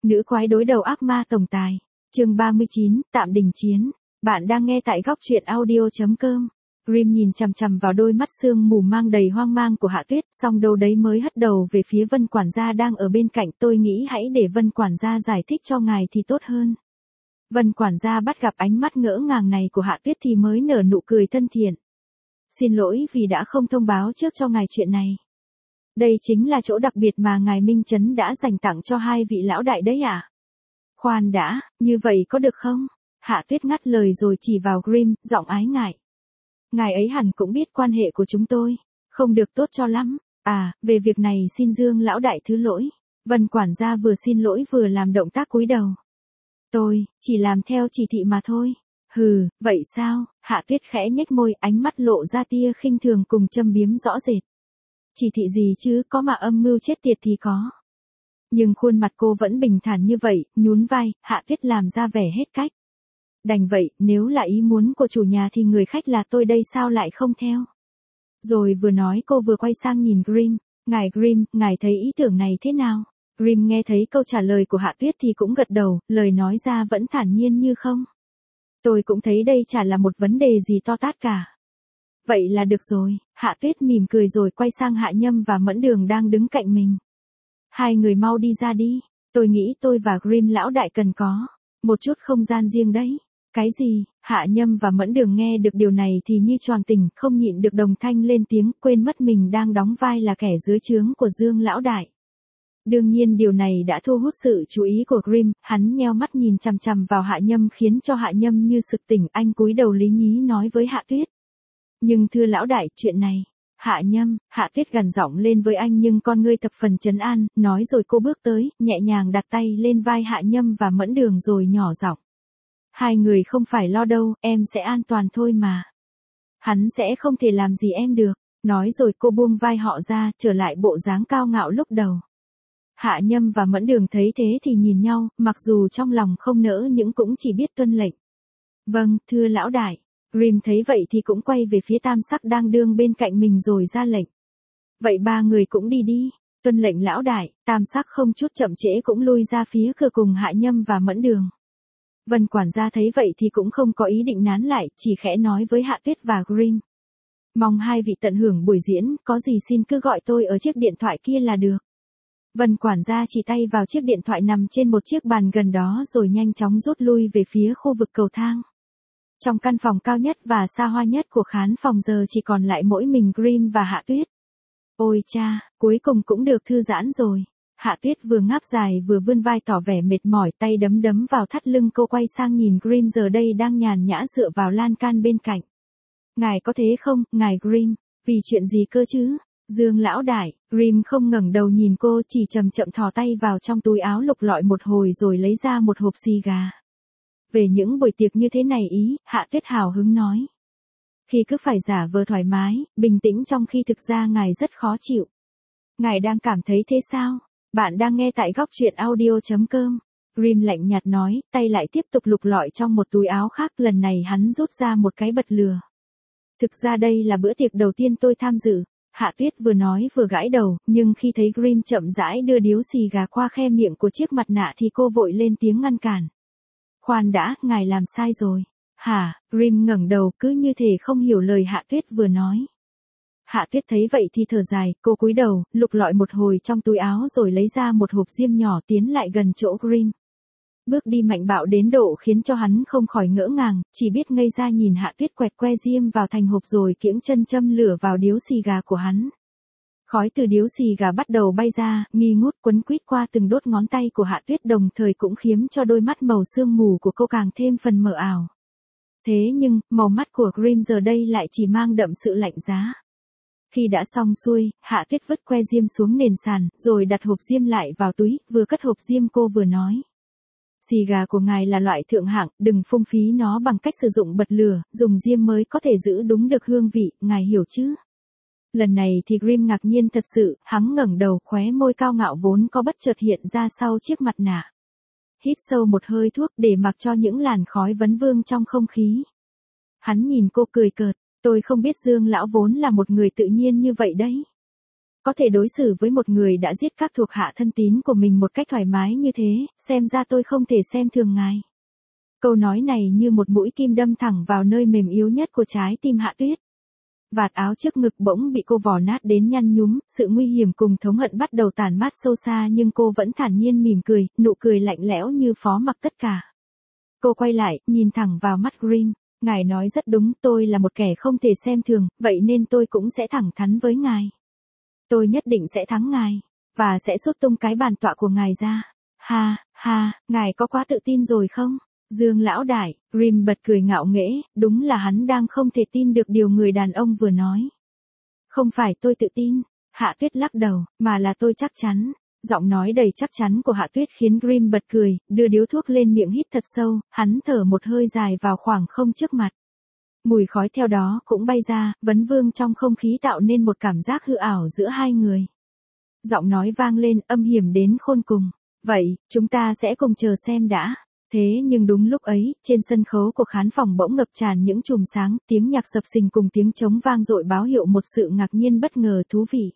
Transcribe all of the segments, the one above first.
Nữ quái đối đầu ác ma tổng tài. Chương 39, tạm đình chiến. Bạn đang nghe tại góc truyện audio.com. Grimm nhìn chằm chằm vào đôi mắt sương mù mang đầy hoang mang của Hạ Tuyết, xong đâu đấy mới hất đầu về phía Vân quản gia đang ở bên cạnh. Tôi nghĩ hãy để Vân quản gia giải thích cho ngài thì tốt hơn. Vân quản gia bắt gặp ánh mắt ngỡ ngàng này của Hạ Tuyết thì mới nở nụ cười thân thiện. Xin lỗi vì đã không thông báo trước cho ngài chuyện này. Đây chính là chỗ đặc biệt mà ngài Minh Chấn đã dành tặng cho hai vị lão đại đấy à? Khoan đã, như vậy có được không? Hạ Tuyết ngắt lời rồi chỉ vào Grimm, giọng ái ngại. Ngài ấy hẳn cũng biết quan hệ của chúng tôi, không được tốt cho lắm. À, về việc này xin Dương lão đại thứ lỗi. Vân quản gia vừa xin lỗi vừa làm động tác cúi đầu. Tôi chỉ làm theo chỉ thị mà thôi. Hừ, vậy sao? Hạ Tuyết khẽ nhếch môi, ánh mắt lộ ra tia khinh thường cùng châm biếm rõ rệt. Chỉ thị gì chứ, có mà âm mưu chết tiệt thì có. Nhưng khuôn mặt cô vẫn bình thản như vậy, nhún vai, Hạ Tuyết làm ra vẻ hết cách. Đành vậy, nếu là ý muốn của chủ nhà thì người khách là tôi đây sao lại không theo. Rồi vừa nói cô vừa quay sang nhìn Grimm. Ngài Grimm, ngài thấy ý tưởng này thế nào? Grimm nghe thấy câu trả lời của Hạ Tuyết thì cũng gật đầu, lời nói ra vẫn thản nhiên như không. Tôi cũng thấy đây chả là một vấn đề gì to tát cả. Vậy là được rồi. Hạ Tuyết mỉm cười rồi quay sang Hạ Nhâm và Mẫn Đường đang đứng cạnh mình. Hai người mau đi ra đi. Tôi nghĩ tôi và Grimm lão đại cần có một chút không gian riêng đấy. Cái gì? Hạ Nhâm và Mẫn Đường nghe được điều này thì như choàng tỉnh, không nhịn được đồng thanh lên tiếng, quên mất mình đang đóng vai là kẻ dưới trướng của Dương lão đại. Đương nhiên điều này đã thu hút sự chú ý của Grimm, hắn nheo mắt nhìn chằm chằm vào Hạ Nhâm khiến cho Hạ Nhâm như sực tỉnh, anh cúi đầu lý nhí nói với Hạ Tuyết. Nhưng thưa lão đại, chuyện này. Hạ Nhâm, Hạ Tuyết gằn giọng lên với anh nhưng con ngươi thập phần trấn an, nói rồi cô bước tới, nhẹ nhàng đặt tay lên vai Hạ Nhâm và Mẫn Đường rồi nhỏ giọng. Hai người không phải lo đâu, em sẽ an toàn thôi mà. Hắn sẽ không thể làm gì em được. Nói rồi cô buông vai họ ra, trở lại bộ dáng cao ngạo lúc đầu. Hạ Nhâm và Mẫn Đường thấy thế thì nhìn nhau, mặc dù trong lòng không nỡ nhưng cũng chỉ biết tuân lệnh. Vâng, thưa lão đại. Grimm thấy vậy thì cũng quay về phía Tam Sắc đang đương bên cạnh mình rồi ra lệnh. Vậy ba người cũng đi đi. Tuân lệnh lão đại. Tam Sắc không chút chậm trễ cũng lui ra phía cửa cùng Hạ Nhâm và Mẫn Đường. Vân quản gia thấy vậy thì cũng không có ý định nán lại, chỉ khẽ nói với Hạ Tuyết và Grimm. Mong hai vị tận hưởng buổi diễn, có gì xin cứ gọi tôi ở chiếc điện thoại kia là được. Vân quản gia chỉ tay vào chiếc điện thoại nằm trên một chiếc bàn gần đó rồi nhanh chóng rút lui về phía khu vực cầu thang. Trong căn phòng cao nhất và xa hoa nhất của khán phòng giờ chỉ còn lại mỗi mình Grimm và Hạ Tuyết. Ôi cha, cuối cùng cũng được thư giãn rồi. Hạ Tuyết vừa ngáp dài vừa vươn vai tỏ vẻ mệt mỏi, tay đấm đấm vào thắt lưng, cô quay sang nhìn Grimm giờ đây đang nhàn nhã dựa vào lan can bên cạnh. Ngài có thế không, ngài Grimm? Vì chuyện gì cơ chứ? Dương lão đại. Grimm không ngẩng đầu nhìn cô, chỉ chậm chậm thò tay vào trong túi áo lục lọi một hồi rồi lấy ra một hộp xì gà. Về những buổi tiệc như thế này ý, Hạ Tuyết hào hứng nói. Khi cứ phải giả vờ thoải mái, bình tĩnh trong khi thực ra ngài rất khó chịu. Ngài đang cảm thấy thế sao? Bạn đang nghe tại góc truyện audio.com. Grimm lạnh nhạt nói, tay lại tiếp tục lục lọi trong một túi áo khác, lần này hắn rút ra một cái bật lửa. Thực ra đây là bữa tiệc đầu tiên tôi tham dự. Hạ Tuyết vừa nói vừa gãi đầu, nhưng khi thấy Grimm chậm rãi đưa điếu xì gà qua khe miệng của chiếc mặt nạ thì cô vội lên tiếng ngăn cản. Khoan đã, ngài làm sai rồi. Hả? Grimm ngẩng đầu cứ như thể không hiểu lời Hạ Tuyết vừa nói. Hạ Tuyết thấy vậy thì thở dài, cô cúi đầu, lục lọi một hồi trong túi áo rồi lấy ra một hộp diêm nhỏ tiến lại gần chỗ Grimm. Bước đi mạnh bạo đến độ khiến cho hắn không khỏi ngỡ ngàng, chỉ biết ngây ra nhìn Hạ Tuyết quẹt que diêm vào thành hộp rồi kiễng chân châm lửa vào điếu xì gà của hắn. Khói từ điếu xì gà bắt đầu bay ra, nghi ngút quấn quýt qua từng đốt ngón tay của Hạ Tuyết, đồng thời cũng khiến cho đôi mắt màu sương mù của cô càng thêm phần mờ ảo. Thế nhưng, màu mắt của Grimm giờ đây lại chỉ mang đậm sự lạnh giá. Khi đã xong xuôi, Hạ Tuyết vứt que diêm xuống nền sàn, rồi đặt hộp diêm lại vào túi, vừa cất hộp diêm cô vừa nói. Xì gà của ngài là loại thượng hạng, đừng phung phí nó bằng cách sử dụng bật lửa, dùng diêm mới có thể giữ đúng được hương vị, ngài hiểu chứ? Lần này thì Grimm ngạc nhiên thật sự, hắn ngẩng đầu, khóe môi cao ngạo vốn có bất chợt hiện ra sau chiếc mặt nạ. Hít sâu một hơi thuốc để mặc cho những làn khói vấn vương trong không khí. Hắn nhìn cô cười cợt, tôi không biết Dương lão vốn là một người tự nhiên như vậy đấy. có thể đối xử với một người đã giết các thuộc hạ thân tín của mình một cách thoải mái như thế, xem ra tôi không thể xem thường ngài. Câu nói này như một mũi kim đâm thẳng vào nơi mềm yếu nhất của trái tim Hạ Tuyết. Vạt áo trước ngực bỗng bị cô vò nát đến nhăn nhúm, sự nguy hiểm cùng thống hận bắt đầu tản mát sâu xa nhưng cô vẫn thản nhiên mỉm cười, nụ cười lạnh lẽo như phó mặc tất cả. Cô quay lại, nhìn thẳng vào mắt Grimm. Ngài nói rất đúng, tôi là một kẻ không thể xem thường, vậy nên tôi cũng sẽ thẳng thắn với ngài. Tôi nhất định sẽ thắng ngài, và sẽ sút tung cái bàn tọa của ngài ra. Ha, ha, ngài có quá tự tin rồi không? Dương lão đại, Grimm bật cười ngạo nghễ, đúng là hắn đang không thể tin được điều người đàn ông vừa nói. Không phải tôi tự tin, Hạ Tuyết lắc đầu, mà là tôi chắc chắn. Giọng nói đầy chắc chắn của Hạ Tuyết khiến Grimm bật cười, đưa điếu thuốc lên miệng hít thật sâu, hắn thở một hơi dài vào khoảng không trước mặt. Mùi khói theo đó cũng bay ra, vấn vương trong không khí tạo nên một cảm giác hư ảo giữa hai người. Giọng nói vang lên, âm hiểm đến khôn cùng. Vậy, chúng ta sẽ cùng chờ xem đã. Thế nhưng đúng lúc ấy, trên sân khấu của khán phòng bỗng ngập tràn những chùm sáng, tiếng nhạc sập sình cùng tiếng trống vang dội báo hiệu một sự ngạc nhiên bất ngờ thú vị.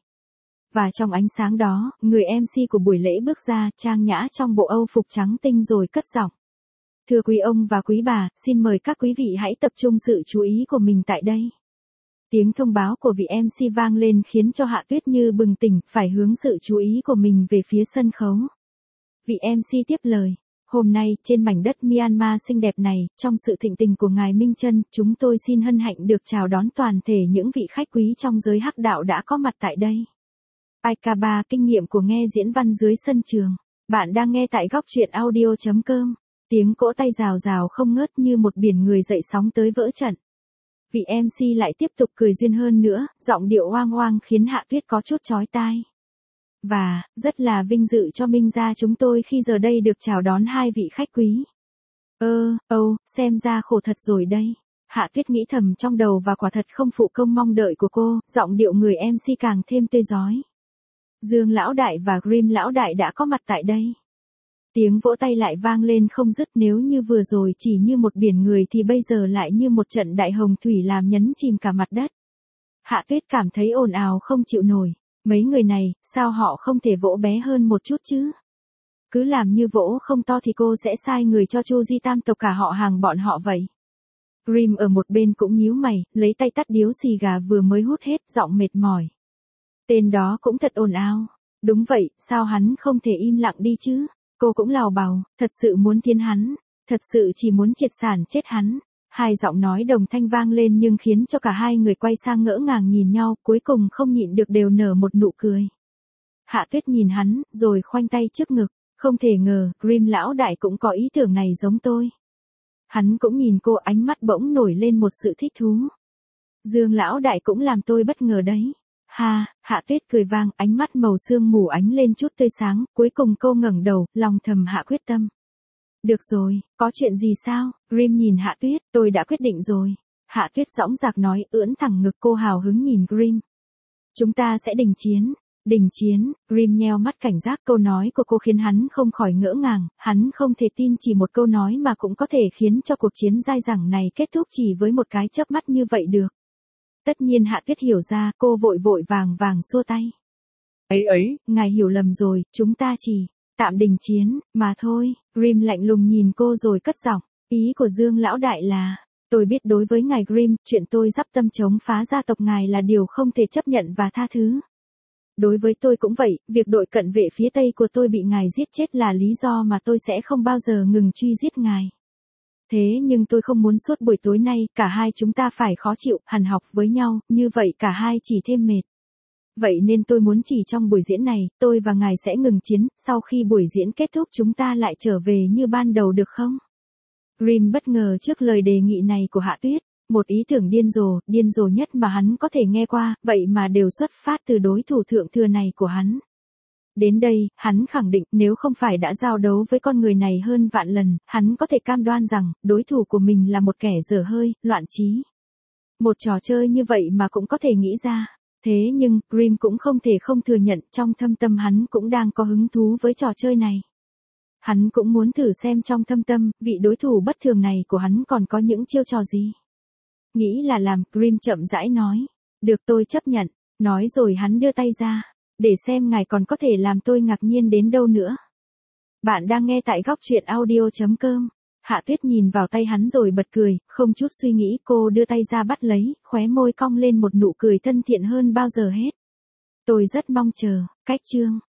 Và trong ánh sáng đó, người MC của buổi lễ bước ra, trang nhã trong bộ âu phục trắng tinh rồi cất giọng. Thưa quý ông và quý bà, xin mời các quý vị hãy tập trung sự chú ý của mình tại đây. Tiếng thông báo của vị MC vang lên khiến cho Hạ Tuyết như bừng tỉnh, phải hướng sự chú ý của mình về phía sân khấu. Vị MC tiếp lời. Hôm nay, trên mảnh đất Myanmar xinh đẹp này, trong sự thịnh tình của Ngài Minh Chân, chúng tôi xin hân hạnh được chào đón toàn thể những vị khách quý trong giới hắc đạo đã có mặt tại đây. Aikaba, kinh nghiệm của nghe diễn văn dưới sân trường. Bạn đang nghe tại góc truyện audio.com. Tiếng cỗ tay rào rào không ngớt như một biển người dậy sóng tới vỡ trận. Vị MC lại tiếp tục cười duyên hơn nữa, giọng điệu oang oang khiến Hạ Tuyết có chút chói tai. Và, rất là vinh dự cho Minh gia chúng tôi khi giờ đây được chào đón hai vị khách quý. Xem ra khổ thật rồi đây. Hạ Tuyết nghĩ thầm trong đầu và quả thật không phụ công mong đợi của cô, giọng điệu người MC càng thêm tươi rói. Dương lão đại và Grimm lão đại đã có mặt tại đây. Tiếng vỗ tay lại vang lên không dứt, nếu như vừa rồi chỉ như một biển người thì bây giờ lại như một trận đại hồng thủy làm nhấn chìm cả mặt đất. Hạ Tuyết cảm thấy ồn ào không chịu nổi. Mấy người này, sao họ không thể vỗ bé hơn một chút chứ? Cứ làm như vỗ không to thì cô sẽ sai người cho Chu Di tam tộc cả họ hàng bọn họ vậy. Grimm ở một bên cũng nhíu mày, lấy tay tắt điếu xì gà vừa mới hút hết, giọng mệt mỏi. Tên đó cũng thật ồn ào. Đúng vậy, sao hắn không thể im lặng đi chứ? Cô cũng lào bào, thật sự muốn thiến hắn, thật sự chỉ muốn triệt sản chết hắn. Hai giọng nói đồng thanh vang lên nhưng khiến cho cả hai người quay sang ngỡ ngàng nhìn nhau, cuối cùng không nhịn được đều nở một nụ cười. Hạ Tuyết nhìn hắn, rồi khoanh tay trước ngực, không thể ngờ, Grimm lão đại cũng có ý tưởng này giống tôi. Hắn cũng nhìn cô, ánh mắt bỗng nổi lên một sự thích thú. Dương lão đại cũng làm tôi bất ngờ đấy. Ha, Hạ Tuyết cười vang, ánh mắt màu sương mù ánh lên chút tươi sáng, cuối cùng cô ngẩng đầu, lòng thầm hạ quyết tâm. Được rồi, có chuyện gì sao? Grimm nhìn Hạ Tuyết, tôi đã quyết định rồi. Hạ Tuyết dõng dạc nói, ưỡn thẳng ngực, cô hào hứng nhìn Grimm. Chúng ta sẽ đình chiến. Đình chiến, Grimm nheo mắt cảnh giác, câu nói của cô khiến hắn không khỏi ngỡ ngàng, hắn không thể tin chỉ một câu nói mà cũng có thể khiến cho cuộc chiến dai dẳng này kết thúc chỉ với một cái chớp mắt như vậy được. Tất nhiên Hạ Tuyết hiểu ra, cô vội vàng xua tay. Ấy, ngài hiểu lầm rồi, chúng ta chỉ tạm đình chiến, mà thôi. Grimm lạnh lùng nhìn cô rồi cất giọng, ý của Dương lão đại là, tôi biết đối với ngài Grimm, chuyện tôi dắp tâm chống phá gia tộc ngài là điều không thể chấp nhận và tha thứ. Đối với tôi cũng vậy, việc đội cận vệ phía Tây của tôi bị ngài giết chết là lý do mà tôi sẽ không bao giờ ngừng truy giết ngài. Thế nhưng tôi không muốn suốt buổi tối nay, cả hai chúng ta phải khó chịu, hằn học với nhau, như vậy cả hai chỉ thêm mệt. Vậy nên tôi muốn chỉ trong buổi diễn này, tôi và ngài sẽ ngừng chiến, sau khi buổi diễn kết thúc chúng ta lại trở về như ban đầu được không? Grimm bất ngờ trước lời đề nghị này của Hạ Tuyết, một ý tưởng điên rồ nhất mà hắn có thể nghe qua, vậy mà đều xuất phát từ đối thủ thượng thừa này của hắn. Đến đây, hắn khẳng định nếu không phải đã giao đấu với con người này hơn vạn lần, hắn có thể cam đoan rằng, đối thủ của mình là một kẻ dở hơi, loạn trí. Một trò chơi như vậy mà cũng có thể nghĩ ra. Thế nhưng, Grimm cũng không thể không thừa nhận, trong thâm tâm hắn cũng đang có hứng thú với trò chơi này. Hắn cũng muốn thử xem trong thâm tâm, vị đối thủ bất thường này của hắn còn có những chiêu trò gì. Nghĩ là làm, Grimm chậm rãi nói. Được, tôi chấp nhận. Nói rồi hắn đưa tay ra. để xem ngài còn có thể làm tôi ngạc nhiên đến đâu nữa. Bạn đang nghe tại góc truyện audio.com. Hạ Tuyết nhìn vào tay hắn rồi bật cười, không chút suy nghĩ cô đưa tay ra bắt lấy, khóe môi cong lên một nụ cười thân thiện hơn bao giờ hết. Tôi rất mong chờ, cách chương.